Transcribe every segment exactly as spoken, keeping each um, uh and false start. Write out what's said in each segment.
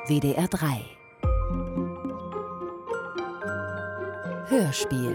W D R drei Hörspiel.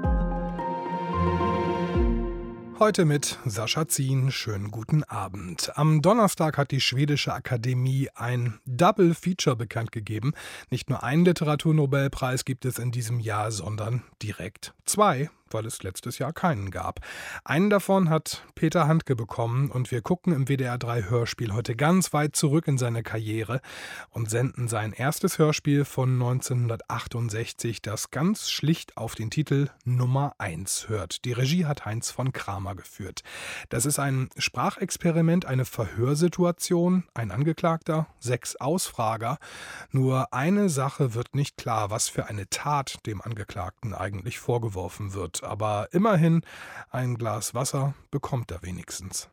Heute mit Sascha Zien. Schönen guten Abend. Am Donnerstag hat die Schwedische Akademie ein Double Feature bekannt gegeben. Nicht nur einen Literaturnobelpreis gibt es in diesem Jahr, sondern direkt zwei, weil es letztes Jahr keinen gab. Einen davon hat Peter Handke bekommen und wir gucken im W D R drei Hörspiel heute ganz weit zurück in seine Karriere und senden sein erstes Hörspiel von neunzehnhundertachtundsechzig, das ganz schlicht auf den Titel Nummer eins hört. Die Regie hat Heinz von Kramer geführt. Das ist ein Sprachexperiment, eine Verhörsituation, ein Angeklagter, sechs Ausfrager. Nur eine Sache wird nicht klar, was für eine Tat dem Angeklagten eigentlich vorgeworfen wird. Aber immerhin, ein Glas Wasser bekommt er wenigstens.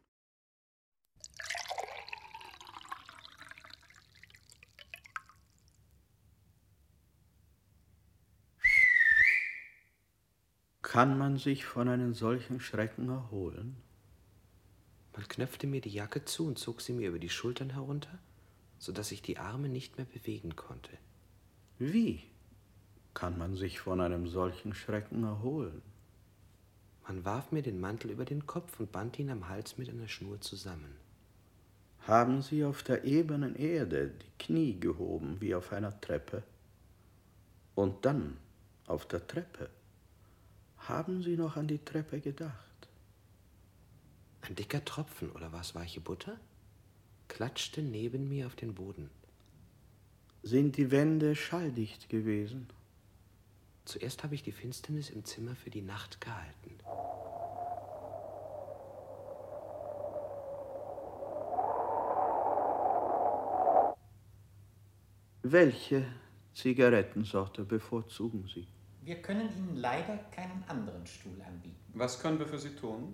Kann man sich von einem solchen Schrecken erholen? Man knöpfte mir die Jacke zu und zog sie mir über die Schultern herunter, sodass ich die Arme nicht mehr bewegen konnte. Wie kann man sich von einem solchen Schrecken erholen? Man warf mir den Mantel über den Kopf und band ihn am Hals mit einer Schnur zusammen. Haben Sie auf der ebenen Erde die Knie gehoben wie auf einer Treppe? Und dann auf der Treppe? Haben Sie noch an die Treppe gedacht? Ein dicker Tropfen, oder was, weiche Butter, klatschte neben mir auf den Boden. Sind die Wände schalldicht gewesen? Zuerst habe ich die Finsternis im Zimmer für die Nacht gehalten. Welche Zigarettensorte bevorzugen Sie? Wir können Ihnen leider keinen anderen Stuhl anbieten. Was können wir für Sie tun?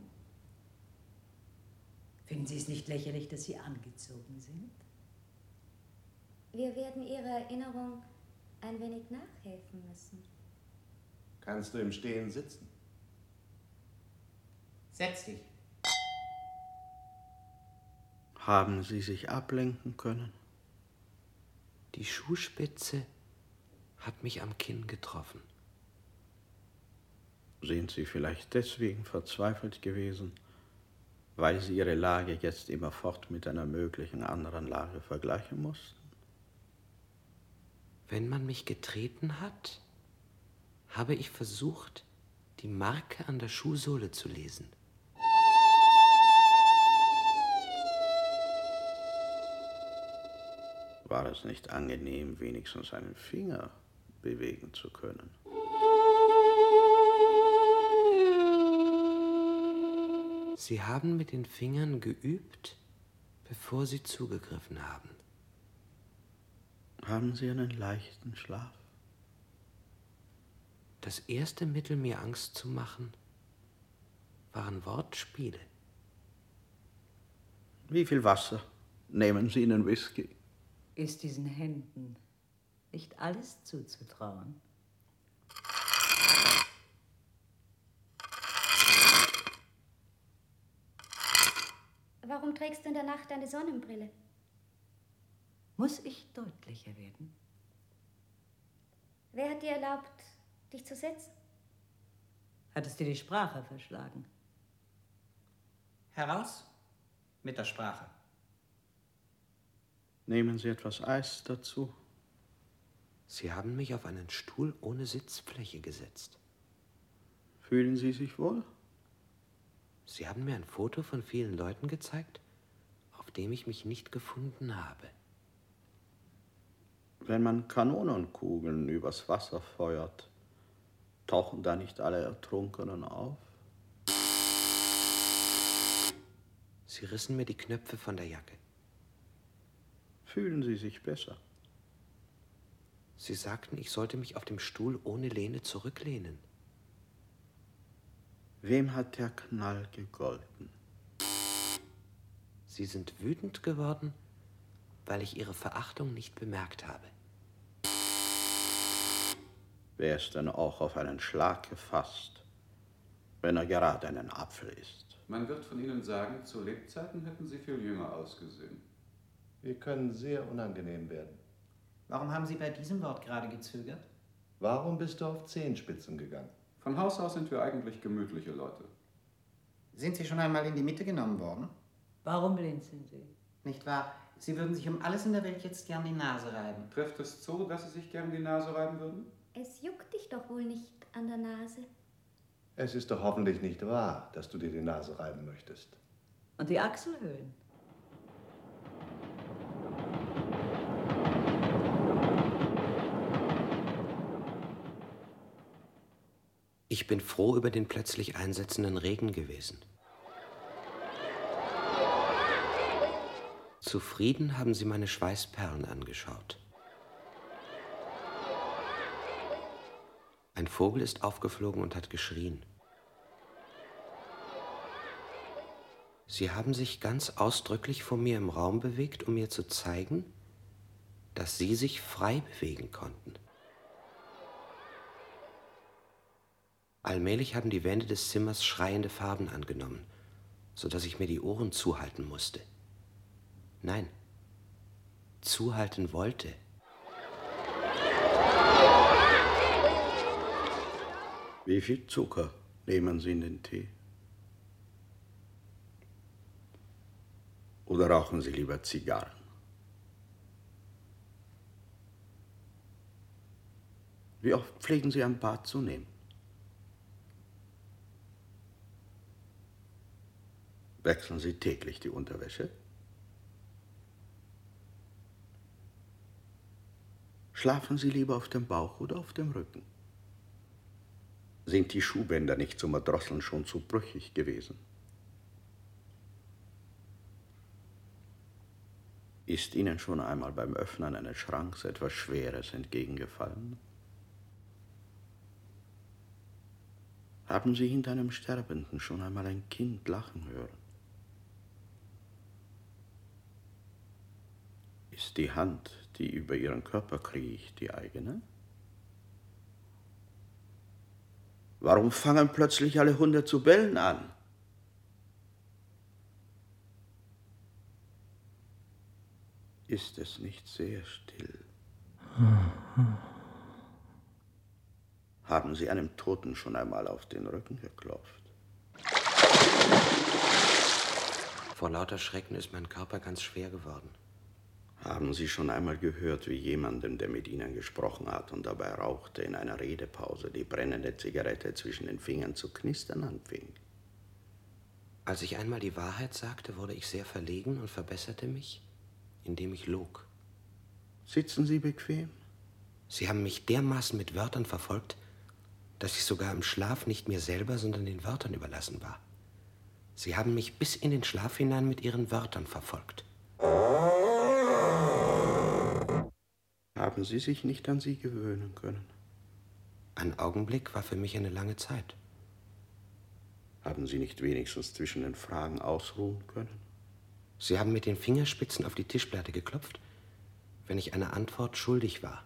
Finden Sie es nicht lächerlich, dass Sie angezogen sind? Wir werden Ihrer Erinnerung ein wenig nachhelfen müssen. Kannst du im Stehen sitzen? Setz dich. Haben Sie sich ablenken können? Die Schuhspitze hat mich am Kinn getroffen. Sind Sie vielleicht deswegen verzweifelt gewesen, weil Sie Ihre Lage jetzt immerfort mit einer möglichen anderen Lage vergleichen mussten? Wenn man mich getreten hat, habe ich versucht, die Marke an der Schuhsohle zu lesen. War es nicht angenehm, wenigstens einen Finger bewegen zu können? Sie haben mit den Fingern geübt, bevor Sie zugegriffen haben. Haben Sie einen leichten Schlaf? Das erste Mittel, mir Angst zu machen, waren Wortspiele. Wie viel Wasser nehmen Sie in den Whisky? Ist diesen Händen nicht alles zuzutrauen? Warum trägst du in der Nacht eine Sonnenbrille? Muss ich deutlicher werden? Wer hat dir erlaubt, dich zu setzen? Hat es dir die Sprache verschlagen? Heraus mit der Sprache. Nehmen Sie etwas Eis dazu? Sie haben mich auf einen Stuhl ohne Sitzfläche gesetzt. Fühlen Sie sich wohl? Sie haben mir ein Foto von vielen Leuten gezeigt, auf dem ich mich nicht gefunden habe. Wenn man Kanonenkugeln übers Wasser feuert, tauchen da nicht alle Ertrunkenen auf? Sie rissen mir die Knöpfe von der Jacke. Fühlen Sie sich besser? Sie sagten, ich sollte mich auf dem Stuhl ohne Lehne zurücklehnen. Wem hat der Knall gegolten? Sie sind wütend geworden, weil ich Ihre Verachtung nicht bemerkt habe. Wer ist denn auch auf einen Schlag gefasst, wenn er gerade einen Apfel isst? Man wird von Ihnen sagen, zu Lebzeiten hätten Sie viel jünger ausgesehen. Wir können sehr unangenehm werden. Warum haben Sie bei diesem Wort gerade gezögert? Warum bist du auf Zehenspitzen gegangen? Von Haus aus sind wir eigentlich gemütliche Leute. Sind Sie schon einmal in die Mitte genommen worden? Warum blinzeln Sie? Nicht wahr? Sie würden sich um alles in der Welt jetzt gern die Nase reiben. Trifft es zu, dass Sie sich gern die Nase reiben würden? Es juckt dich doch wohl nicht an der Nase. Es ist doch hoffentlich nicht wahr, dass du dir die Nase reiben möchtest. Und die Achselhöhlen? Ich bin froh über den plötzlich einsetzenden Regen gewesen. Zufrieden haben sie meine Schweißperlen angeschaut. Ein Vogel ist aufgeflogen und hat geschrien. Sie haben sich ganz ausdrücklich vor mir im Raum bewegt, um mir zu zeigen, dass sie sich frei bewegen konnten. Allmählich haben die Wände des Zimmers schreiende Farben angenommen, so dass ich mir die Ohren zuhalten musste. Nein, zuhalten wollte. Wie viel Zucker nehmen Sie in den Tee? Oder rauchen Sie lieber Zigarren? Wie oft pflegen Sie ein Bad zu nehmen? Wechseln Sie täglich die Unterwäsche? Schlafen Sie lieber auf dem Bauch oder auf dem Rücken? Sind die Schuhbänder nicht zum Erdrosseln schon zu brüchig gewesen? Ist Ihnen schon einmal beim Öffnen eines Schranks etwas Schweres entgegengefallen? Haben Sie hinter einem Sterbenden schon einmal ein Kind lachen hören? Ist die Hand, die über Ihren Körper kriecht, die eigene? Warum fangen plötzlich alle Hunde zu bellen an? Ist es nicht sehr still? Haben Sie einem Toten schon einmal auf den Rücken geklopft? Vor lauter Schrecken ist mein Körper ganz schwer geworden. Haben Sie schon einmal gehört, wie jemandem, der mit Ihnen gesprochen hat und dabei rauchte, in einer Redepause die brennende Zigarette zwischen den Fingern zu knistern anfing? Als ich einmal die Wahrheit sagte, wurde ich sehr verlegen und verbesserte mich, indem ich log. Sitzen Sie bequem? Sie haben mich dermaßen mit Wörtern verfolgt, dass ich sogar im Schlaf nicht mir selber, sondern den Wörtern überlassen war. Sie haben mich bis in den Schlaf hinein mit ihren Wörtern verfolgt. Haben Sie sich nicht an sie gewöhnen können? Ein Augenblick war für mich eine lange Zeit. Haben Sie nicht wenigstens zwischen den Fragen ausruhen können? Sie haben mit den Fingerspitzen auf die Tischplatte geklopft, wenn ich eine Antwort schuldig war.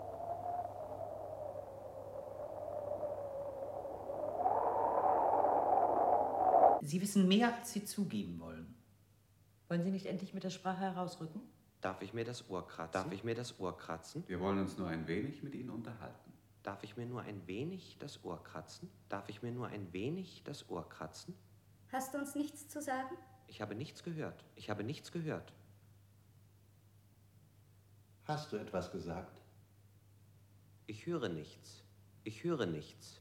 Sie wissen mehr, als Sie zugeben wollen. Wollen Sie nicht endlich mit der Sprache herausrücken? Darf ich mir das Ohr kratzen? Darf ich mir das Ohr kratzen? Wir wollen uns nur ein wenig mit Ihnen unterhalten. Darf ich mir nur ein wenig das Ohr kratzen? Darf ich mir nur ein wenig das Ohr kratzen? Hast du uns nichts zu sagen? Ich habe nichts gehört. Ich habe nichts gehört. Hast du etwas gesagt? Ich höre nichts. Ich höre nichts.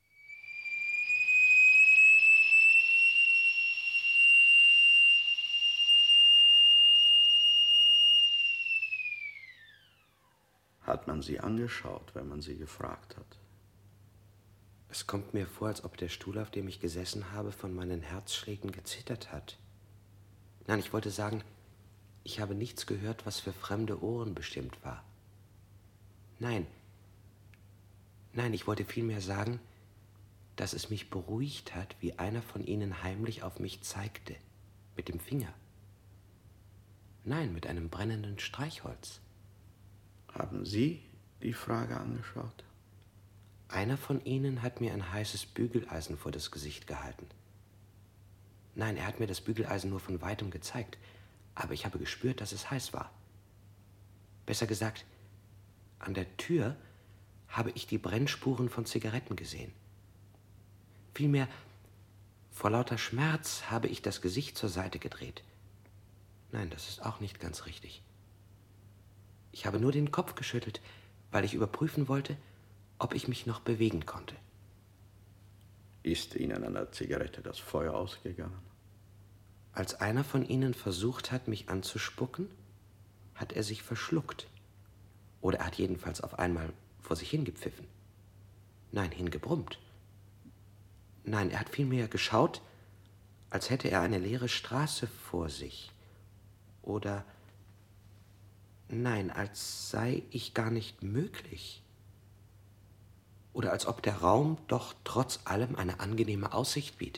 Hat man Sie angeschaut, wenn man Sie gefragt hat? Es kommt mir vor, als ob der Stuhl, auf dem ich gesessen habe, von meinen Herzschlägen gezittert hat. Nein, ich wollte sagen, ich habe nichts gehört, was für fremde Ohren bestimmt war. Nein, nein, ich wollte vielmehr sagen, dass es mich beruhigt hat, wie einer von ihnen heimlich auf mich zeigte, mit dem Finger. Nein, mit einem brennenden Streichholz. Haben Sie die Frage angeschaut? Einer von ihnen hat mir ein heißes Bügeleisen vor das Gesicht gehalten. Nein, er hat mir das Bügeleisen nur von weitem gezeigt, aber ich habe gespürt, dass es heiß war. Besser gesagt, An der Tür habe ich die Brennspuren von Zigaretten gesehen. Vielmehr, vor lauter Schmerz habe ich das Gesicht zur Seite gedreht. Nein, das ist auch nicht ganz richtig. Ich habe nur den Kopf geschüttelt, weil ich überprüfen wollte, ob ich mich noch bewegen konnte. Ist Ihnen an der Zigarette das Feuer ausgegangen? Als einer von Ihnen versucht hat, mich anzuspucken, hat er sich verschluckt. Oder er hat jedenfalls auf einmal vor sich hingepfiffen. Nein, hingebrummt. Nein, er hat vielmehr geschaut, als hätte er eine leere Straße vor sich. Oder, nein, als sei ich gar nicht möglich. Oder als ob der Raum doch trotz allem eine angenehme Aussicht biete.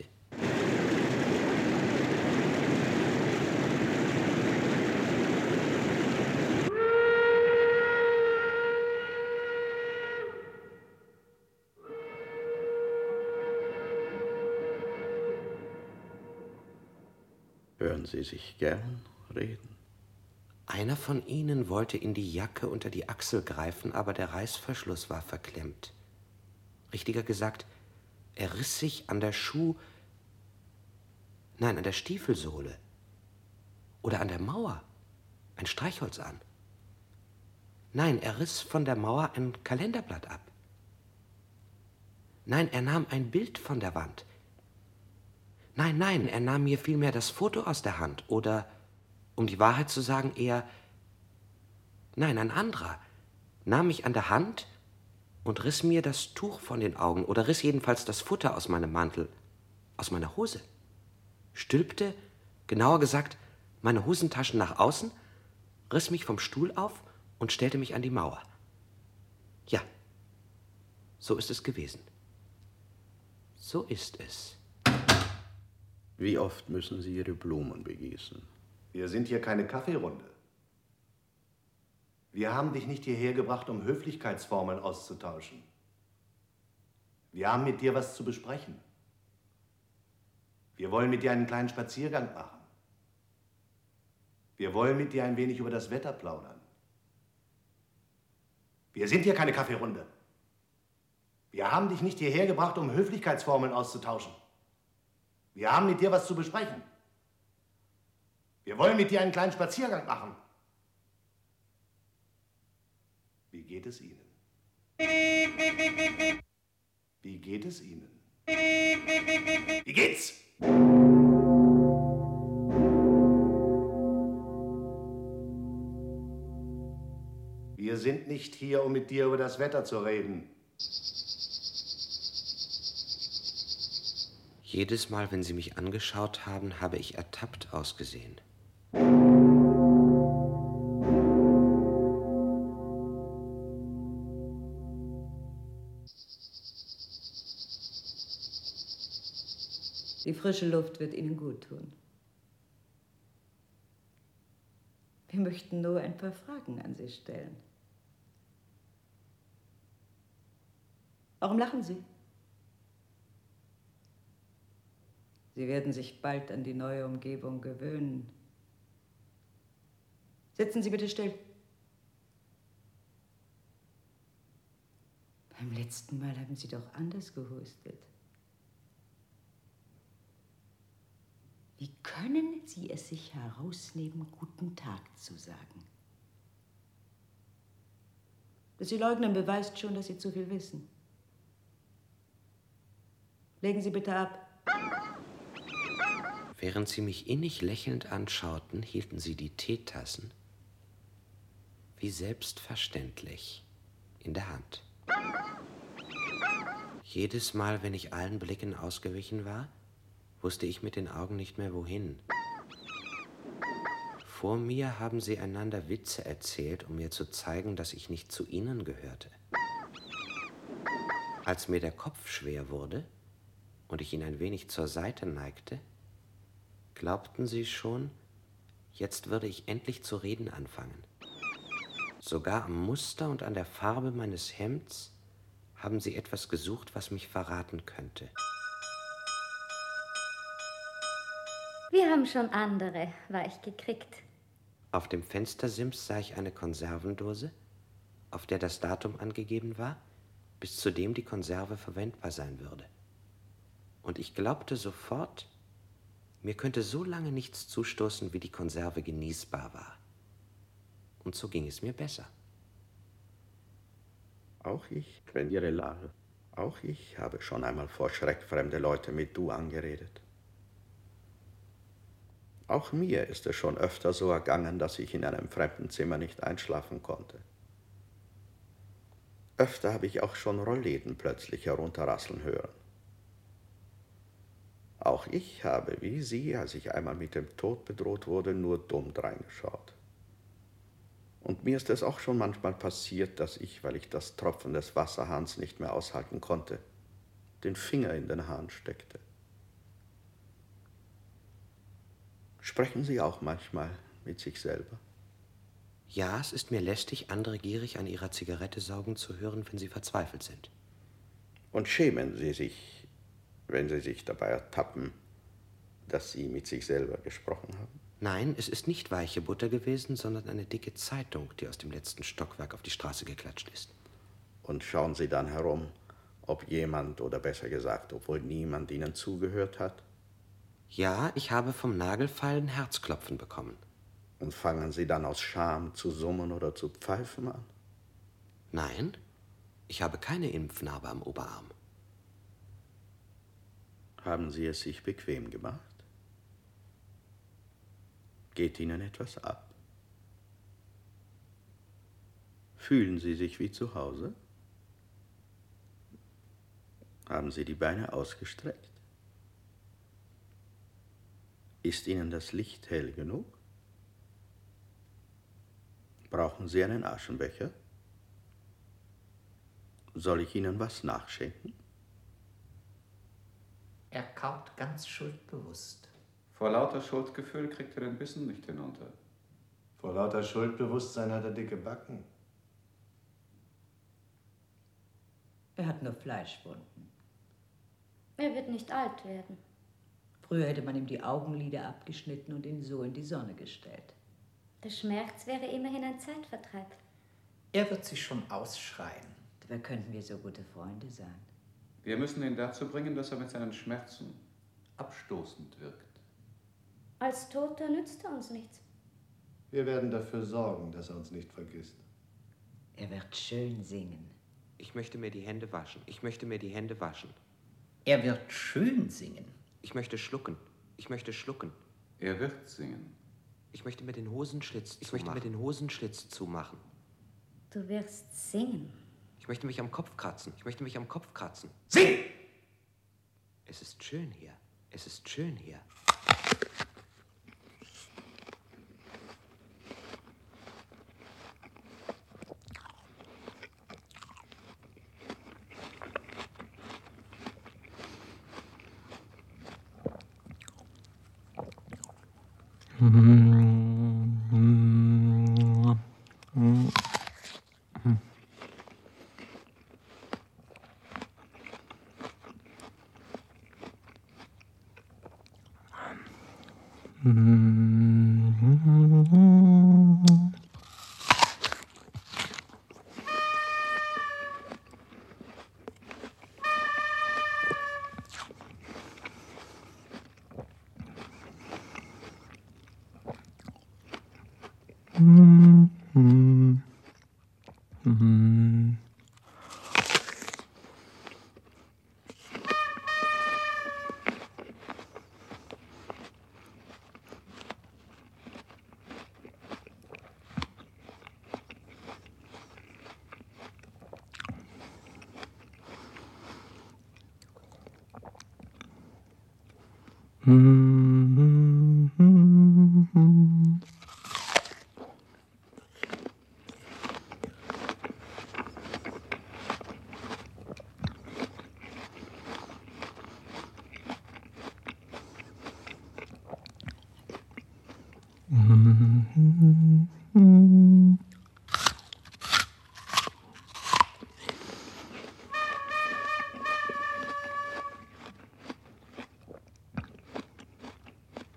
Hören Sie sich gern reden? Einer von ihnen wollte in die Jacke unter die Achsel greifen, aber der Reißverschluss war verklemmt. Richtiger gesagt, er riss sich an der Schuh... Nein, an der Stiefelsohle. Oder an der Mauer ein Streichholz an. Nein, er riss von der Mauer ein Kalenderblatt ab. Nein, er nahm ein Bild von der Wand. Nein, nein, er nahm mir vielmehr das Foto aus der Hand. Oder, um die Wahrheit zu sagen, eher... Nein, ein anderer nahm mich an der Hand und riss mir das Tuch von den Augen oder riss jedenfalls das Futter aus meinem Mantel, aus meiner Hose. Stülpte, genauer gesagt, meine Hosentaschen nach außen, riss mich vom Stuhl auf und stellte mich an die Mauer. Ja, so ist es gewesen. So ist es. Wie oft müssen Sie Ihre Blumen begießen? Wir sind hier keine Kaffeerunde. Wir haben dich nicht hierher gebracht, um Höflichkeitsformeln auszutauschen. Wir haben mit dir was zu besprechen. Wir wollen mit dir einen kleinen Spaziergang machen. Wir wollen mit dir ein wenig über das Wetter plaudern. Wir sind hier keine Kaffeerunde. Wir haben dich nicht hierher gebracht, um Höflichkeitsformeln auszutauschen. Wir haben mit dir was zu besprechen. Wir wollen mit dir einen kleinen Spaziergang machen. Wie geht es Ihnen? Wie geht es Ihnen? Wie geht's? Wir sind nicht hier, um mit dir über das Wetter zu reden. Jedes Mal, wenn sie mich angeschaut haben, habe ich ertappt ausgesehen. Die frische Luft wird Ihnen gut tun. Wir möchten nur ein paar Fragen an Sie stellen. Warum lachen Sie? Sie werden sich bald an die neue Umgebung gewöhnen. Sitzen Sie bitte still. Beim letzten Mal haben Sie doch anders gehustet. Wie können Sie es sich herausnehmen, guten Tag zu sagen? Dass Sie leugnen, beweist schon, dass Sie zu viel wissen. Legen Sie bitte ab. Während sie mich innig lächelnd anschauten, hielten sie die Teetassen, wie selbstverständlich, in der Hand. Jedes Mal, wenn ich allen Blicken ausgewichen war, wusste ich mit den Augen nicht mehr wohin. Vor mir haben sie einander Witze erzählt, um mir zu zeigen, dass ich nicht zu ihnen gehörte. Als mir der Kopf schwer wurde und ich ihn ein wenig zur Seite neigte, glaubten sie schon, jetzt würde ich endlich zu reden anfangen. Sogar am Muster und an der Farbe meines Hemds haben sie etwas gesucht, was mich verraten könnte. Wir haben schon andere weich gekriegt. Auf dem Fenstersims sah ich eine Konservendose auf der das Datum angegeben war, bis zu dem die Konserve verwendbar sein würde. Und ich glaubte sofort, mir könnte so lange nichts zustoßen, wie die Konserve genießbar war. Und so ging es mir besser. Auch ich kenne Ihre Lage. Auch ich habe schon einmal vor Schreck fremde Leute mit Du angeredet. Auch mir ist es schon öfter so ergangen, dass ich in einem fremden Zimmer nicht einschlafen konnte. Öfter habe ich auch schon Rollläden plötzlich herunterrasseln hören. Auch ich habe, wie Sie, als ich einmal mit dem Tod bedroht wurde, nur dumm dreingeschaut. Und mir ist es auch schon manchmal passiert, dass ich, weil ich das Tropfen des Wasserhahns nicht mehr aushalten konnte, den Finger in den Hahn steckte. Sprechen Sie auch manchmal mit sich selber? Ja, es ist mir lästig, andere gierig an ihrer Zigarette saugen zu hören, wenn sie verzweifelt sind. Und schämen Sie sich, wenn Sie sich dabei ertappen, dass Sie mit sich selber gesprochen haben? Nein, es ist nicht weiche Butter gewesen, sondern eine dicke Zeitung, die aus dem letzten Stockwerk auf die Straße geklatscht ist. Und schauen Sie dann herum, ob jemand, oder besser gesagt, obwohl niemand Ihnen zugehört hat? Ja, ich habe vom Nagelfeil ein Herzklopfen bekommen. Und fangen Sie dann aus Scham zu summen oder zu pfeifen an? Nein, ich habe keine Impfnarbe am Oberarm. Haben Sie es sich bequem gemacht? Geht Ihnen etwas ab? Fühlen Sie sich wie zu Hause? Haben Sie die Beine ausgestreckt? Ist Ihnen das Licht hell genug? Brauchen Sie einen Aschenbecher? Soll ich Ihnen was nachschenken? Er kaut ganz schuldbewusst. Vor lauter Schuldgefühl kriegt er den Bissen nicht hinunter. Vor lauter Schuldbewusstsein hat er dicke Backen. Er hat nur Fleischwunden. Er wird nicht alt werden. Früher hätte man ihm die Augenlider abgeschnitten und ihn so in die Sonne gestellt. Der Schmerz wäre immerhin ein Zeitvertreib. Er wird sich schon ausschreien. Dabei könnten wir so gute Freunde sein. Wir müssen ihn dazu bringen, dass er mit seinen Schmerzen abstoßend wirkt. Als Toter nützt er uns nichts. Wir werden dafür sorgen, dass er uns nicht vergisst. Er wird schön singen. Ich möchte mir die Hände waschen. Ich möchte mir die Hände waschen. Er wird schön singen. Ich möchte schlucken. Ich möchte schlucken. Er wird singen. Ich möchte mir den Hosenschlitz, ich möchte mir den Hosenschlitz zumachen. Du wirst singen. Ich möchte mich am Kopf kratzen. Ich möchte mich am Kopf kratzen. Sing! Es ist schön hier. Es ist schön hier.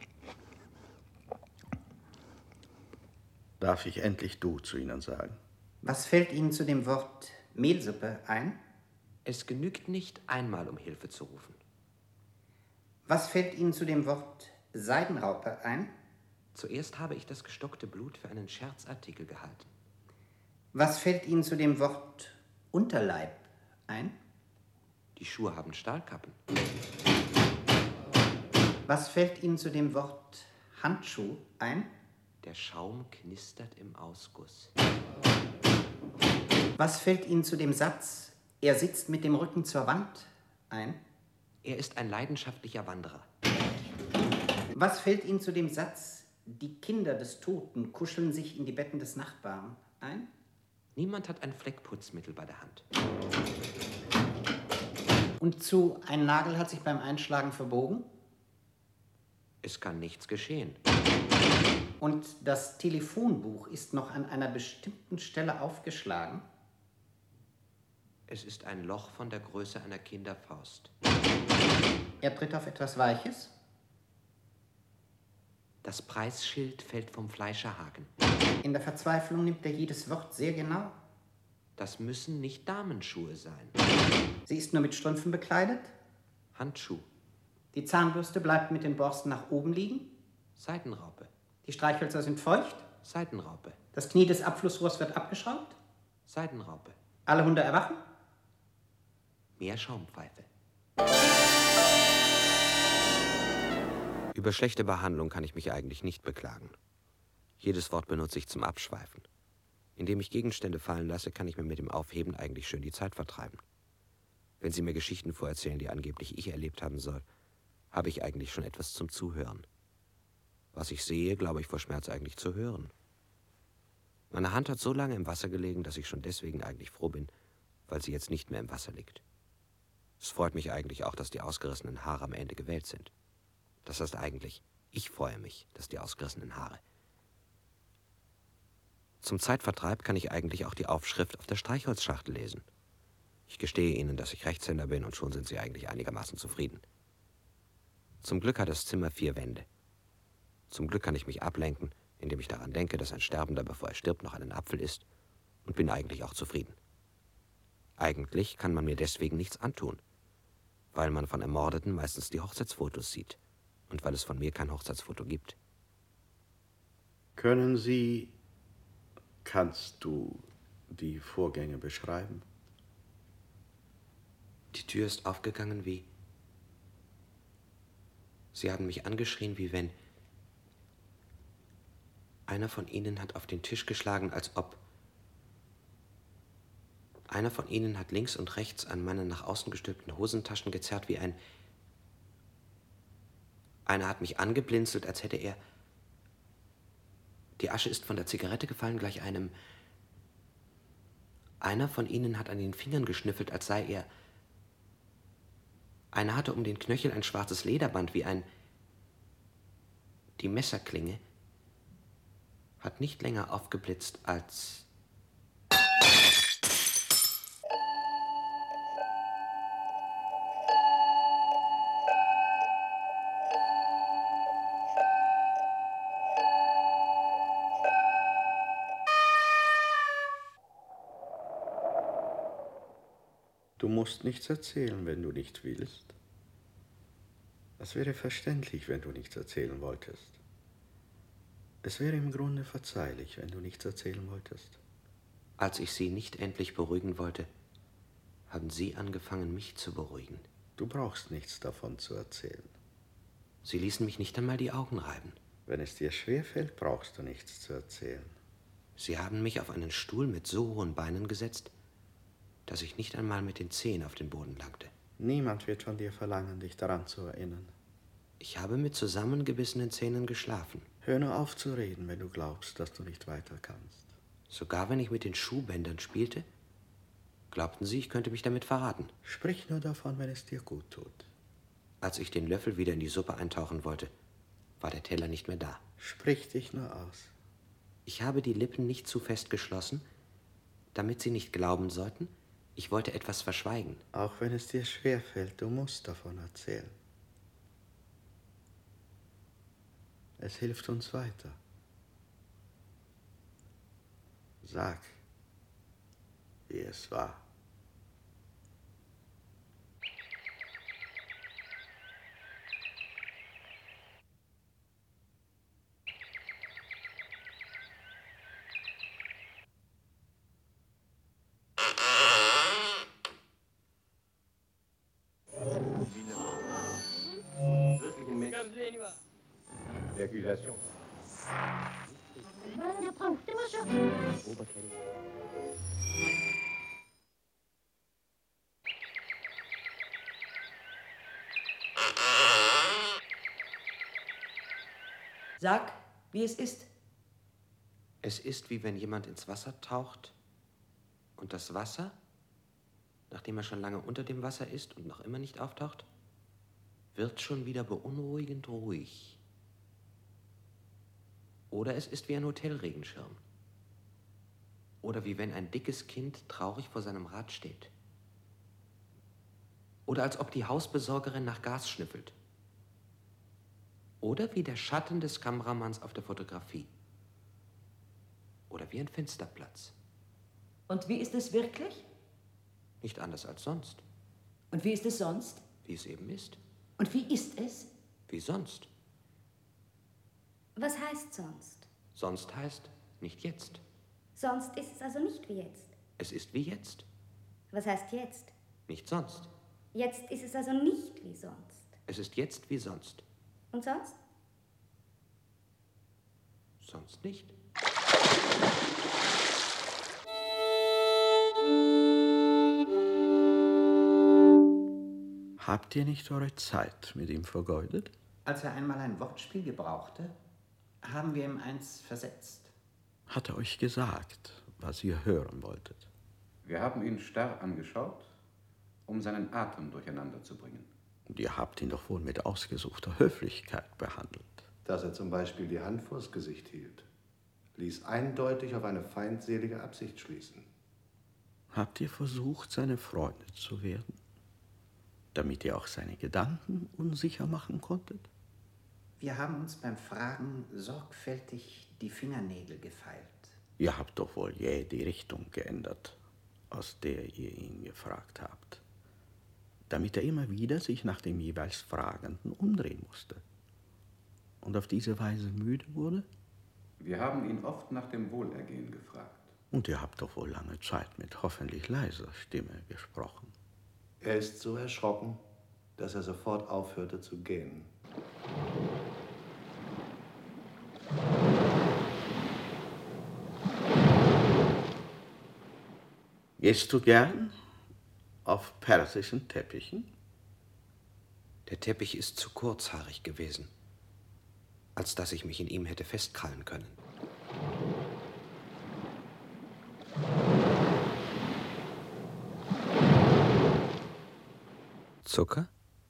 Darf ich endlich du zu Ihnen sagen? Was fällt Ihnen zu dem Wort Mehlsuppe ein? Es genügt nicht, einmal um Hilfe zu rufen. Was fällt Ihnen zu dem Wort Seidenraupe ein? Zuerst habe ich das gestockte Blut für einen Scherzartikel gehalten. Was fällt Ihnen zu dem Wort Unterleib ein? Die Schuhe haben Stahlkappen. Was fällt Ihnen zu dem Wort Handschuh ein? Der Schaum knistert im Ausguss. Was fällt Ihnen zu dem Satz, er sitzt mit dem Rücken zur Wand ein? Er ist ein leidenschaftlicher Wanderer. Was fällt Ihnen zu dem Satz, die Kinder des Toten kuscheln sich in die Betten des Nachbarn ein? Niemand hat ein Fleckputzmittel bei der Hand. Und zu ein Nagel hat sich beim Einschlagen verbogen? Es kann nichts geschehen. Und das Telefonbuch ist noch an einer bestimmten Stelle aufgeschlagen? Es ist ein Loch von der Größe einer Kinderfaust. Er tritt auf etwas Weiches? Das Preisschild fällt vom Fleischerhaken. In der Verzweiflung nimmt er jedes Wort sehr genau. Das müssen nicht Damenschuhe sein. Sie ist nur mit Strümpfen bekleidet? Handschuh. Die Zahnbürste bleibt mit den Borsten nach oben liegen? Seidenraupe. Die Streichhölzer sind feucht? Seidenraupe. Das Knie des Abflussrohrs wird abgeschraubt? Seidenraupe. Alle Hunde erwachen? Mehr Schaumpfeife. Über schlechte Behandlung kann ich mich eigentlich nicht beklagen. Jedes Wort benutze ich zum Abschweifen. Indem ich Gegenstände fallen lasse, kann ich mir mit dem Aufheben eigentlich schön die Zeit vertreiben. Wenn Sie mir Geschichten vorerzählen, die angeblich ich erlebt haben soll, habe ich eigentlich schon etwas zum Zuhören. Was ich sehe, glaube ich vor Schmerz eigentlich zu hören. Meine Hand hat so lange im Wasser gelegen, dass ich schon deswegen eigentlich froh bin, weil sie jetzt nicht mehr im Wasser liegt. Es freut mich eigentlich auch, dass die ausgerissenen Haare am Ende gewellt sind. Das heißt eigentlich, ich freue mich, dass die ausgerissenen Haare. Zum Zeitvertreib kann ich eigentlich auch die Aufschrift auf der Streichholzschachtel lesen. Ich gestehe Ihnen, dass ich Rechtshänder bin und schon sind Sie eigentlich einigermaßen zufrieden. Zum Glück hat das Zimmer vier Wände. Zum Glück kann ich mich ablenken, indem ich daran denke, dass ein Sterbender, bevor er stirbt, noch einen Apfel isst und bin eigentlich auch zufrieden. Eigentlich kann man mir deswegen nichts antun, weil man von Ermordeten meistens die Hochzeitsfotos sieht und weil es von mir kein Hochzeitsfoto gibt. Können Sie, kannst du die Vorgänge beschreiben? Die Tür ist aufgegangen wie... Sie haben mich angeschrien, wie wenn... Einer von Ihnen hat auf den Tisch geschlagen, als ob... Einer von Ihnen hat links und rechts an meine nach außen gestülpten Hosentaschen gezerrt, wie ein... Einer hat mich angeblinzelt, als hätte er... Die Asche ist von der Zigarette gefallen, gleich einem... Einer von Ihnen hat an den Fingern geschnüffelt, als sei er... Einer hatte um den Knöchel ein schwarzes Lederband, wie ein... Die Messerklinge hat nicht länger aufgeblitzt, als... Du musst nichts erzählen, wenn du nicht willst. Es wäre verständlich, wenn du nichts erzählen wolltest. Es wäre im Grunde verzeihlich, wenn du nichts erzählen wolltest. Als ich Sie nicht endlich beruhigen wollte, haben Sie angefangen, mich zu beruhigen. Du brauchst nichts davon zu erzählen. Sie ließen mich nicht einmal die Augen reiben. Wenn es dir schwerfällt, brauchst du nichts zu erzählen. Sie haben mich auf einen Stuhl mit so hohen Beinen gesetzt, dass ich nicht einmal mit den Zehen auf den Boden langte. Niemand wird von dir verlangen, dich daran zu erinnern. Ich habe mit zusammengebissenen Zähnen geschlafen. Hör nur auf zu reden, wenn du glaubst, dass du nicht weiter kannst. Sogar wenn ich mit den Schuhbändern spielte, glaubten Sie, ich könnte mich damit verraten. Sprich nur davon, wenn es dir gut tut. Als ich den Löffel wieder in die Suppe eintauchen wollte, war der Teller nicht mehr da. Sprich dich nur aus. Ich habe die Lippen nicht zu fest geschlossen, damit Sie nicht glauben sollten, ich wollte etwas verschweigen. Auch wenn es dir schwerfällt, du musst davon erzählen. Es hilft uns weiter. Sag, wie es war. Sag, wie es ist. Es ist, wie wenn jemand ins Wasser taucht und das Wasser, nachdem er schon lange unter dem Wasser ist und noch immer nicht auftaucht, wird schon wieder beunruhigend ruhig. Oder es ist wie ein Hotelregenschirm. Oder wie wenn ein dickes Kind traurig vor seinem Rad steht. Oder als ob die Hausbesorgerin nach Gas schnüffelt. Oder wie der Schatten des Kameramanns auf der Fotografie. Oder wie ein Fensterplatz. Und wie ist es wirklich? Nicht anders als sonst. Und wie ist es sonst? Wie es eben ist. Und wie ist es? Wie sonst. Was heißt sonst? Sonst heißt nicht jetzt. Sonst ist es also nicht wie jetzt. Es ist wie jetzt. Was heißt jetzt? Nicht sonst. Jetzt ist es also nicht wie sonst. Es ist jetzt wie sonst. Und sonst? Sonst nicht. Habt ihr nicht eure Zeit mit ihm vergeudet? Als er einmal ein Wortspiel gebrauchte, haben wir ihm eins versetzt. Hat er euch gesagt, was ihr hören wolltet? Wir haben ihn starr angeschaut, um seinen Atem durcheinander zu bringen. Und ihr habt ihn doch wohl mit ausgesuchter Höflichkeit behandelt. Dass er zum Beispiel die Hand vors Gesicht hielt, ließ eindeutig auf eine feindselige Absicht schließen. Habt ihr versucht, seine Freunde zu werden, damit ihr auch seine Gedanken unsicher machen konntet? Wir haben uns beim Fragen sorgfältig die Fingernägel gefeilt. Ihr habt doch wohl jäh die Richtung geändert, aus der ihr ihn gefragt habt, damit er immer wieder sich nach dem jeweils Fragenden umdrehen musste und auf diese Weise müde wurde? Wir haben ihn oft nach dem Wohlergehen gefragt. Und ihr habt doch wohl lange Zeit mit hoffentlich leiser Stimme gesprochen. Er ist so erschrocken, dass er sofort aufhörte zu gähnen. Gehst du gern auf persischen Teppichen? Der Teppich ist zu kurzhaarig gewesen, als dass ich mich in ihm hätte festkrallen können. Zucker?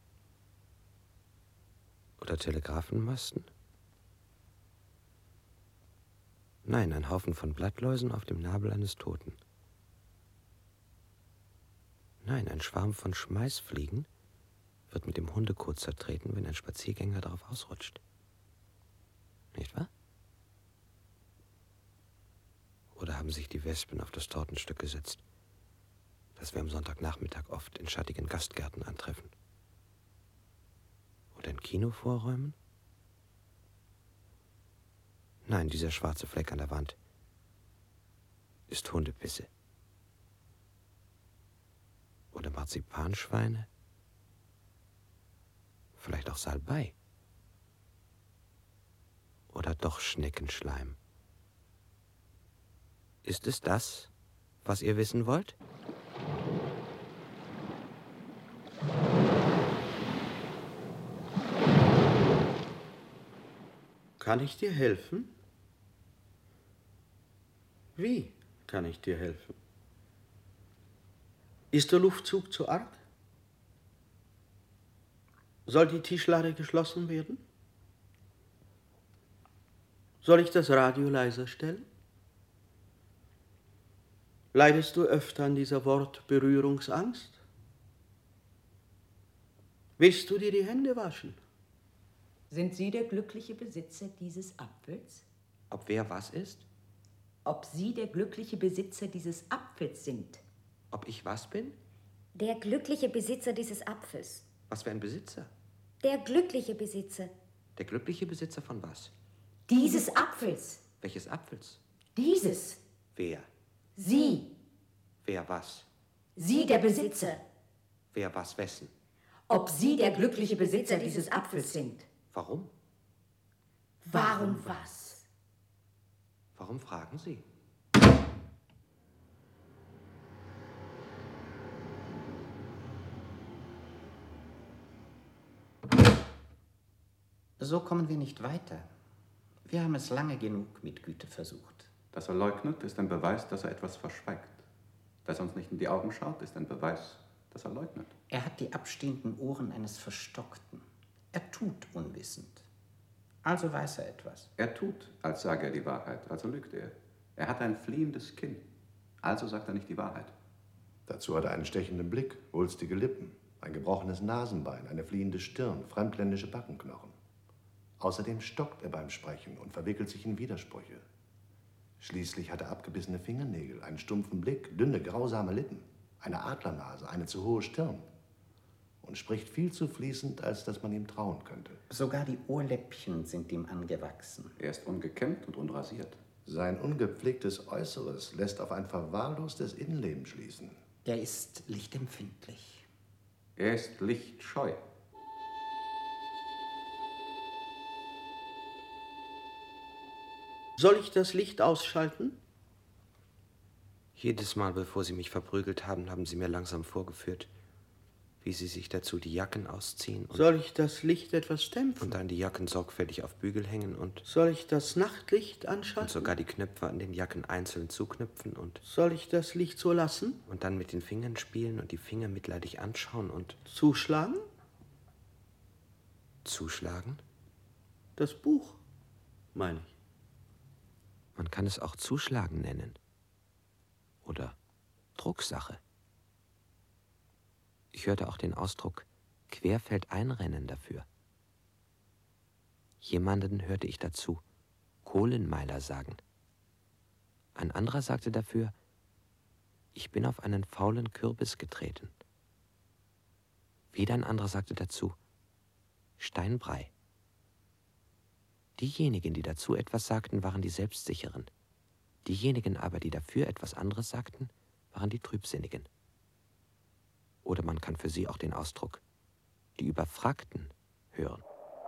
Oder Telegrafenmasten? Nein, ein Haufen von Blattläusen auf dem Nabel eines Toten. Nein, ein Schwarm von Schmeißfliegen wird mit dem Hundekot zertreten, wenn ein Spaziergänger darauf ausrutscht. Nicht wahr? Oder haben sich die Wespen auf das Tortenstück gesetzt, das wir am Sonntagnachmittag oft in schattigen Gastgärten antreffen? Oder ein Kino vorräumen? Nein, dieser schwarze Fleck an der Wand ist Hundepisse. Oder Marzipanschweine? Vielleicht auch Salbei? Oder doch Schneckenschleim? Ist es das, was ihr wissen wollt? Kann ich dir helfen? Wie kann ich dir helfen? Ist der Luftzug zu arg? Soll die Tischlade geschlossen werden? Soll ich das Radio leiser stellen? Leidest du öfter an dieser Wortberührungsangst? Willst du dir die Hände waschen? Sind Sie der glückliche Besitzer dieses Apfels? Ob wer was ist? Ob Sie der glückliche Besitzer dieses Apfels sind? Ob ich was bin? Der glückliche Besitzer dieses Apfels. Was für ein Besitzer? Der glückliche Besitzer. Der glückliche Besitzer von was? Dieses Apfels. Welches Apfels? Dieses. Wer? Sie. Wer was? Sie der Besitzer. Wer was wessen? Ob Sie der glückliche Besitzer dieses Apfels sind. Warum? Warum was? Warum fragen Sie? So kommen wir nicht weiter. Wir haben es lange genug mit Güte versucht. Dass er leugnet, ist ein Beweis, dass er etwas verschweigt. Dass er uns nicht in die Augen schaut, ist ein Beweis, dass er leugnet. Er hat die abstehenden Ohren eines Verstockten. Er tut unwissend. Also weiß er etwas. Er tut, als sage er die Wahrheit, also lügt er. Er hat ein fliehendes Kinn, also sagt er nicht die Wahrheit. Dazu hat er einen stechenden Blick, wulstige Lippen, ein gebrochenes Nasenbein, eine fliehende Stirn, fremdländische Backenknochen. Außerdem stockt er beim Sprechen und verwickelt sich in Widersprüche. Schließlich hat er abgebissene Fingernägel, einen stumpfen Blick, dünne, grausame Lippen, eine Adlernase, eine zu hohe Stirn und spricht viel zu fließend, als dass man ihm trauen könnte. Sogar die Ohrläppchen sind ihm angewachsen. Er ist ungekämmt und unrasiert. Sein ungepflegtes Äußeres lässt auf ein verwahrlostes Innenleben schließen. Er ist lichtempfindlich. Er ist lichtscheu. Soll ich das Licht ausschalten? Jedes Mal, bevor Sie mich verprügelt haben, haben Sie mir langsam vorgeführt, wie Sie sich dazu die Jacken ausziehen und, Soll ich das Licht etwas dämpfen? und dann die Jacken sorgfältig auf Bügel hängen und, Soll ich das Nachtlicht anschalten? und sogar die Knöpfe an den Jacken einzeln zuknüpfen und, Soll ich das Licht so lassen? und dann mit den Fingern spielen und die Finger mitleidig anschauen und Zuschlagen? zuschlagen? Das Buch, meine ich. Man kann es auch Zuschlagen nennen. Oder Drucksache. Ich hörte auch den Ausdruck Querfeldeinrennen dafür. Jemanden hörte ich dazu Kohlenmeiler sagen. Ein anderer sagte dafür, ich bin auf einen faulen Kürbis getreten. Wieder ein anderer sagte dazu Steinbrei. Diejenigen, die dazu etwas sagten, waren die Selbstsicheren. Diejenigen aber, die dafür etwas anderes sagten, waren die Trübsinnigen. Oder man kann für sie auch den Ausdruck die Überfragten hören.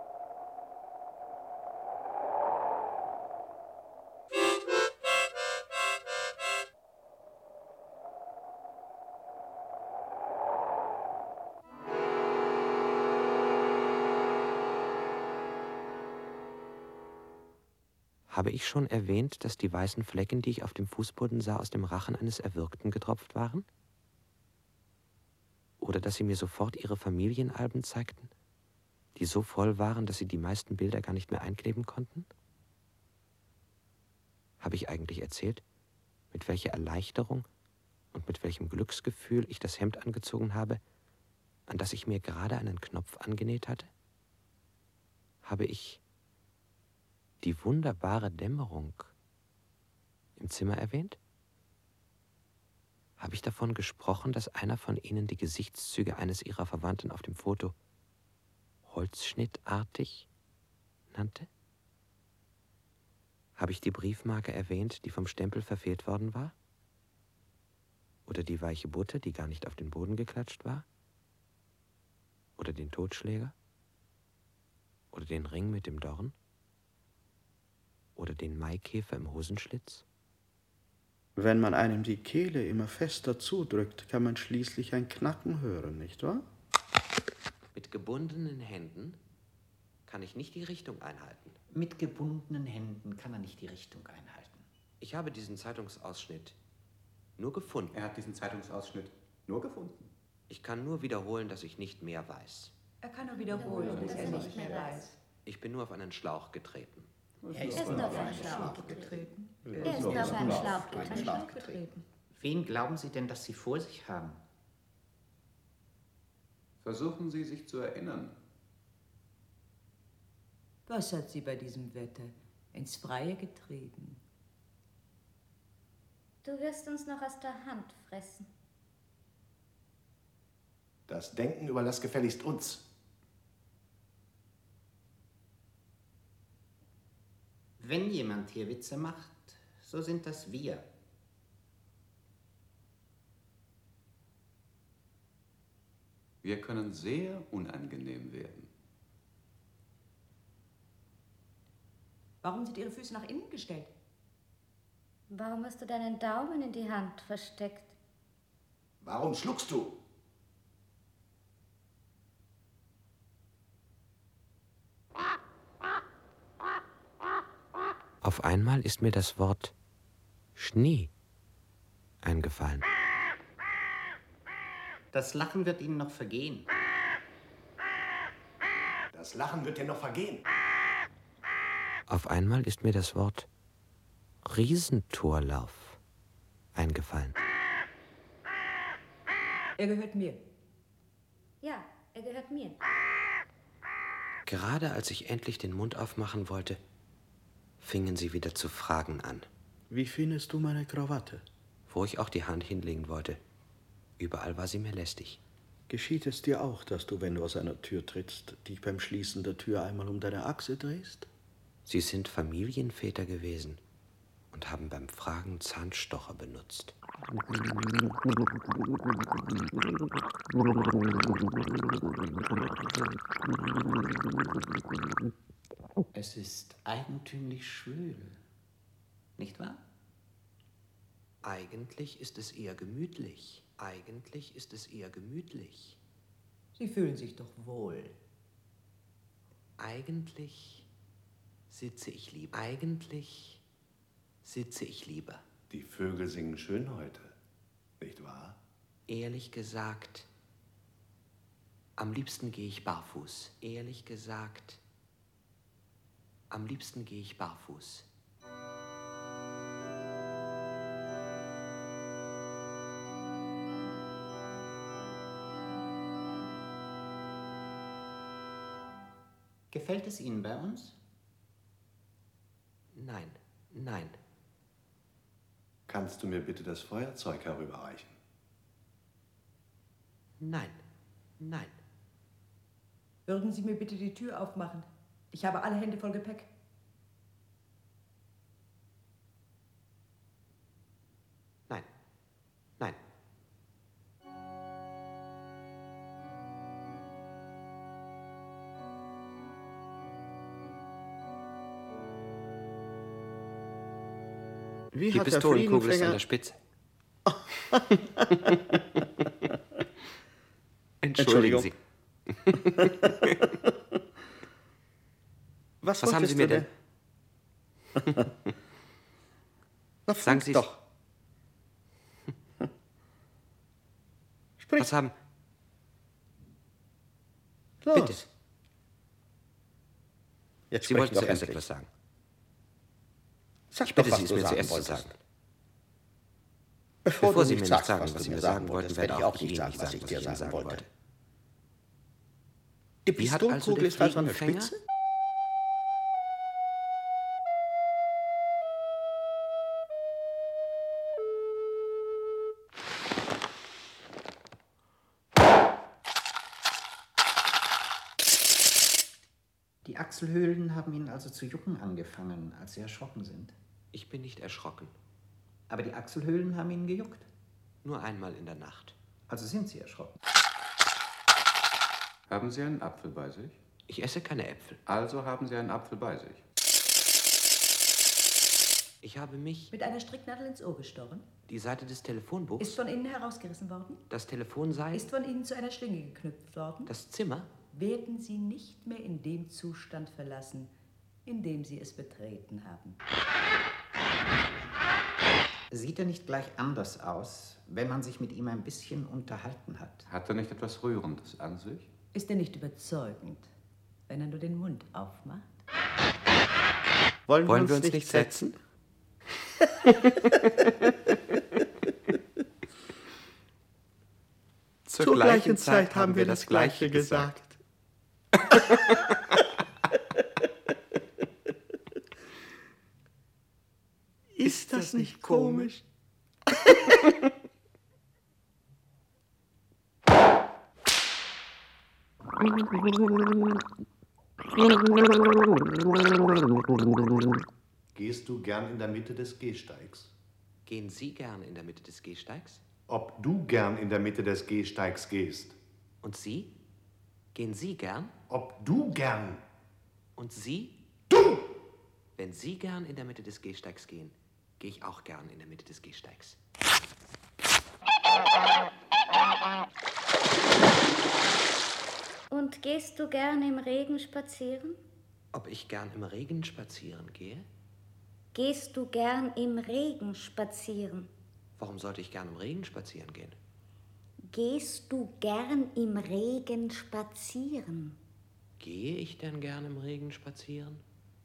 Habe ich schon erwähnt, dass die weißen Flecken, die ich auf dem Fußboden sah, aus dem Rachen eines Erwürgten getropft waren? Oder dass sie mir sofort ihre Familienalben zeigten, die so voll waren, dass sie die meisten Bilder gar nicht mehr einkleben konnten? Habe ich eigentlich erzählt, mit welcher Erleichterung und mit welchem Glücksgefühl ich das Hemd angezogen habe, an das ich mir gerade einen Knopf angenäht hatte? Habe ich die wunderbare Dämmerung im Zimmer erwähnt? Habe ich davon gesprochen, dass einer von Ihnen die Gesichtszüge eines Ihrer Verwandten auf dem Foto holzschnittartig nannte? Habe ich die Briefmarke erwähnt, die vom Stempel verfehlt worden war? Oder die weiche Butter, die gar nicht auf den Boden geklatscht war? Oder den Totschläger? Oder den Ring mit dem Dorn? Oder den Maikäfer im Hosenschlitz? Wenn man einem die Kehle immer fester zudrückt, kann man schließlich ein Knacken hören, nicht wahr? Mit gebundenen Händen kann ich nicht die Richtung einhalten. Mit gebundenen Händen kann er nicht die Richtung einhalten. Ich habe diesen Zeitungsausschnitt nur gefunden. Er hat diesen Zeitungsausschnitt nur gefunden. Ich kann nur wiederholen, dass ich nicht mehr weiß. Er kann nur wiederholen, dass er nicht mehr weiß. Ich bin nur auf einen Schlauch getreten. Er ist Er ist nur auf einen Schlauch getreten. Er ist auf einen Schlauch getreten. getreten. Wen glauben Sie denn, dass Sie vor sich haben? Versuchen Sie, sich zu erinnern. Was hat sie bei diesem Wetter ins Freie getrieben? Du wirst uns noch aus der Hand fressen. Das Denken überlass gefälligst uns. Wenn jemand hier Witze macht, so sind das wir. Wir können sehr unangenehm werden. Warum sind Ihre Füße nach innen gestellt? Warum hast du deinen Daumen in die Hand versteckt? Warum schluckst du? Auf einmal ist mir das Wort Schnee eingefallen. Das Lachen wird Ihnen noch vergehen. Das Lachen wird dir noch vergehen. Auf einmal ist mir das Wort Riesentorlauf eingefallen. Er gehört mir. Ja, er gehört mir. Gerade als ich endlich den Mund aufmachen wollte, fingen sie wieder zu fragen an. Wie findest du meine Krawatte? Wo ich auch die Hand hinlegen wollte. Überall war sie mir lästig. Geschieht es dir auch, dass du, wenn du aus einer Tür trittst, dich beim Schließen der Tür einmal um deine Achse drehst? Sie sind Familienväter gewesen und haben beim Fragen Zahnstocher benutzt. Es ist eigentümlich schwül, nicht wahr? Eigentlich ist es eher gemütlich. Eigentlich ist es eher gemütlich. Sie fühlen sich doch wohl. Eigentlich sitze ich lieber. Eigentlich sitze ich lieber. Die Vögel singen schön heute, nicht wahr? Ehrlich gesagt, am liebsten gehe ich barfuß. Ehrlich gesagt, am liebsten gehe ich barfuß. Gefällt es Ihnen bei uns? Nein, nein. Kannst du mir bitte das Feuerzeug herüberreichen? Nein, nein. Würden Sie mir bitte die Tür aufmachen? Ich habe alle Hände voll Gepäck. Nein, nein. Wie Die hat der Pistolenkugel ist an Fliegenfänger... der Spitze. Entschuldigung. Entschuldigen Sie. Was, Was haben Sie mir denn? Na, Sagen Sie doch. Sprich. Was haben... Los. Bitte. Jetzt Sie sprich wollten doch zuerst endlich. etwas sagen. Sag Ich doch, bitte was Sie, es du mir sagen zuerst zu wolltest. sagen. Bevor, Bevor du Sie nicht mir sagst, nicht sagen, was was du Sie mir mir sagen sagen wolltest, wollten, werde ich auch nicht sagen, was ich dir Ihnen sagen wollte. Wie Die hat also Pistolenkugel der ist also an der Fliegenfänger? Spitze? Die Achselhöhlen haben Ihnen also zu jucken angefangen, als Sie erschrocken sind. Ich bin nicht erschrocken. Aber die Achselhöhlen haben Ihnen gejuckt. Nur einmal in der Nacht. Also sind Sie erschrocken. Haben Sie einen Apfel bei sich? Ich esse keine Äpfel. Also haben Sie einen Apfel bei sich. Ich habe mich... Mit einer Stricknadel ins Ohr gestochen. Die Seite des Telefonbuchs... Ist von innen herausgerissen worden. Das Telefonseil... Ist von Ihnen zu einer Schlinge geknüpft worden. Das Zimmer... Werden Sie nicht mehr in dem Zustand verlassen, in dem Sie es betreten haben. Sieht er nicht gleich anders aus, wenn man sich mit ihm ein bisschen unterhalten hat? Hat er nicht etwas Rührendes an sich? Ist er nicht überzeugend, wenn er nur den Mund aufmacht? Wollen, Wollen wir uns, nicht setzen? Zur, Zur gleichen Zeit haben wir das Gleiche gesagt. Ist das nicht komisch? Gehst du gern in der Mitte des Gehsteigs? Gehen Sie gern in der Mitte des Gehsteigs? Ob du gern in der Mitte des Gehsteigs gehst? Und Sie? Gehen Sie gern? Ob du gern? Und Sie? Du! Wenn Sie gern in der Mitte des Gehsteigs gehen, gehe ich auch gern in der Mitte des Gehsteigs. Und gehst du gern im Regen spazieren? Ob ich gern im Regen spazieren gehe? Gehst du gern im Regen spazieren? Warum sollte ich gern im Regen spazieren gehen? Gehst du gern im Regen spazieren? Gehe ich denn gern im Regen spazieren?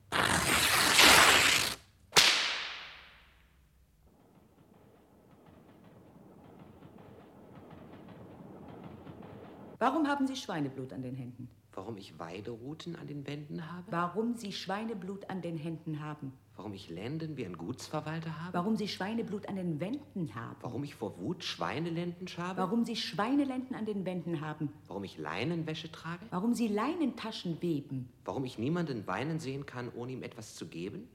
Warum haben Sie Schweineblut an den Händen? Warum ich Weideruten an den Wänden habe? Warum Sie Schweineblut an den Händen haben? Warum ich Lenden wie ein Gutsverwalter habe? Warum Sie Schweineblut an den Wänden haben? Warum ich vor Wut Schweinelenden schabe? Warum Sie Schweinelenden an den Wänden haben? Warum ich Leinenwäsche trage? Warum Sie Leinentaschen weben? Warum ich niemanden weinen sehen kann, ohne ihm etwas zu geben?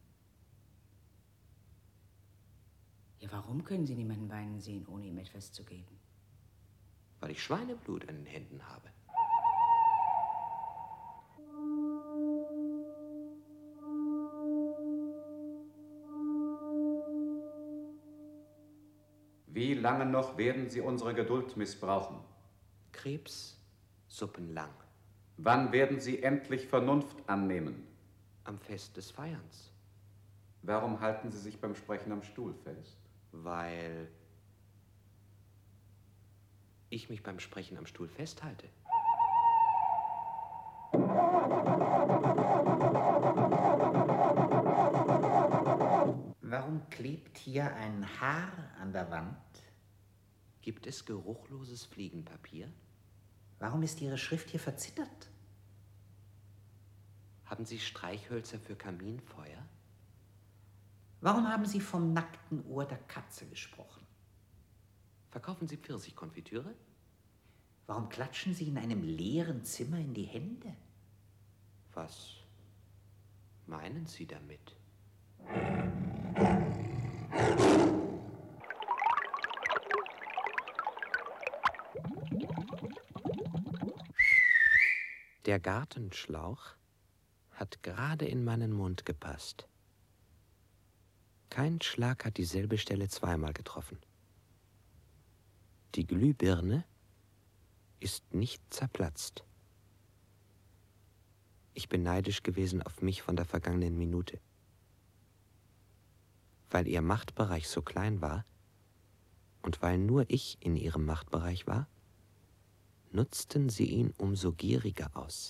Ja, warum können Sie niemanden weinen sehen, ohne ihm etwas zu geben? Weil ich Schweineblut an den Händen habe. Wie lange noch werden Sie unsere Geduld missbrauchen? Krebs, suppenlang. Wann werden Sie endlich Vernunft annehmen? Am Fest des Feierns. Warum halten Sie sich beim Sprechen am Stuhl fest? Weil ich mich beim Sprechen am Stuhl festhalte. Warum klebt hier ein Haar an der Wand? Gibt es geruchloses Fliegenpapier? Warum ist Ihre Schrift hier verzittert? Haben Sie Streichhölzer für Kaminfeuer? Warum haben Sie vom nackten Ohr der Katze gesprochen? Verkaufen Sie Pfirsichkonfitüre? Warum klatschen Sie in einem leeren Zimmer in die Hände? Was meinen Sie damit? Der Gartenschlauch hat gerade in meinen Mund gepasst. Kein Schlag hat dieselbe Stelle zweimal getroffen. Die Glühbirne ist nicht zerplatzt. Ich bin neidisch gewesen auf mich von der vergangenen Minute. Weil ihr Machtbereich so klein war und weil nur ich in ihrem Machtbereich war, nutzten sie ihn umso gieriger aus.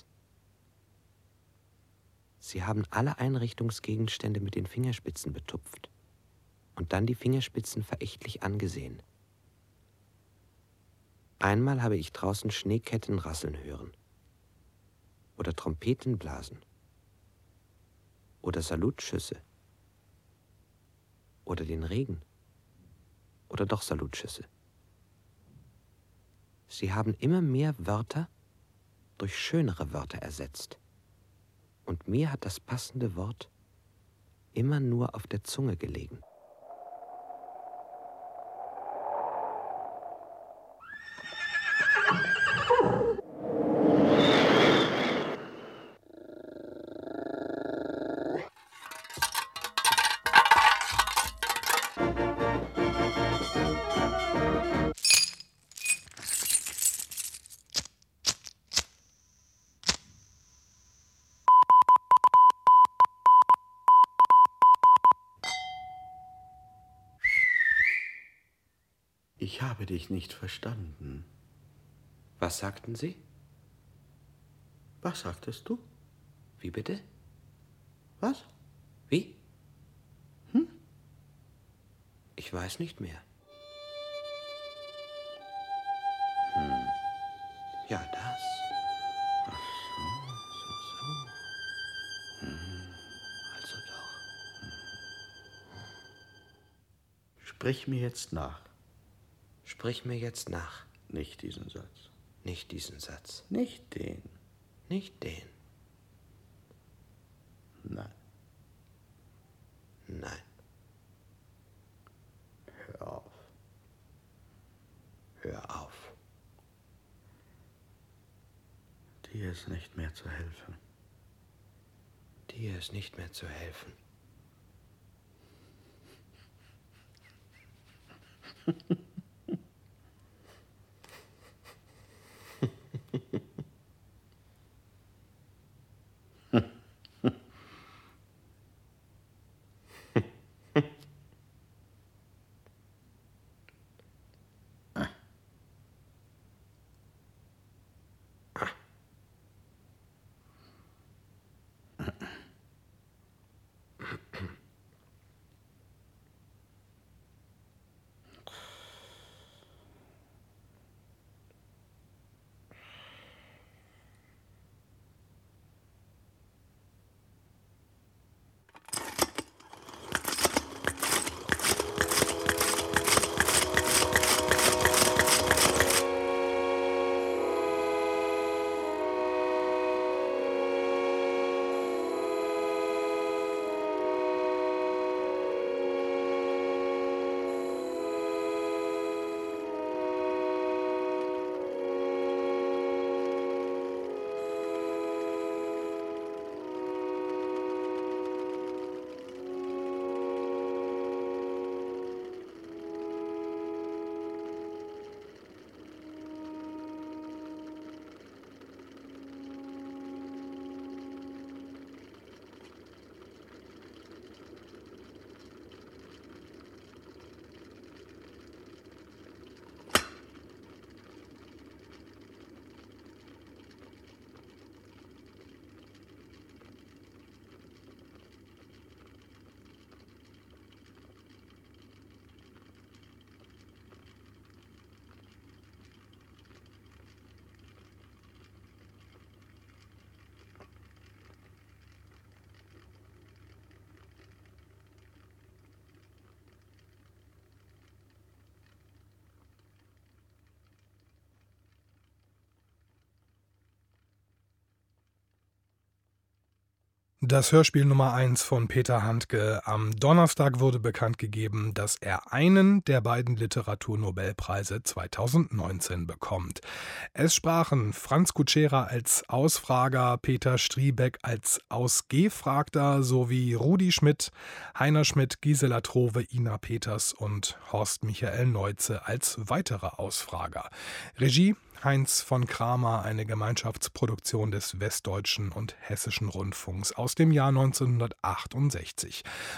Sie haben alle Einrichtungsgegenstände mit den Fingerspitzen betupft und dann die Fingerspitzen verächtlich angesehen. Einmal habe ich draußen Schneeketten rasseln hören oder Trompeten blasen oder Salutschüsse oder den Regen oder doch Salutschüsse. Sie haben immer mehr Wörter durch schönere Wörter ersetzt. Und mir hat das passende Wort immer nur auf der Zunge gelegen. Ich habe dich nicht verstanden. Was sagten Sie? Was sagtest du? Wie bitte? Was? Wie? Hm? Ich weiß nicht mehr. Hm. Ja, das. Ach so, so, so. Hm. Also doch. Sprich mir jetzt nach. Sprich mir jetzt nach. Nicht diesen Satz. Nicht diesen Satz. Nicht den. Nicht den. Nein. Nein. Hör auf. Hör auf. Dir ist nicht mehr zu helfen. Dir ist nicht mehr zu helfen. Das Hörspiel Nummer eins von Peter Handke. Am Donnerstag wurde bekannt gegeben, dass er einen der beiden Literaturnobelpreise zweitausendneunzehn bekommt. Es sprachen Franz Kutschera als Ausfrager, Peter Striebeck als Ausgefragter sowie Rudi Schmidt, Heiner Schmidt, Gisela Trove, Ina Peters und Horst Michael Neuze als weitere Ausfrager. Regie Heinz von Kramer, eine Gemeinschaftsproduktion des Westdeutschen und Hessischen Rundfunks aus dem Jahr neunzehnhundertachtundsechzig.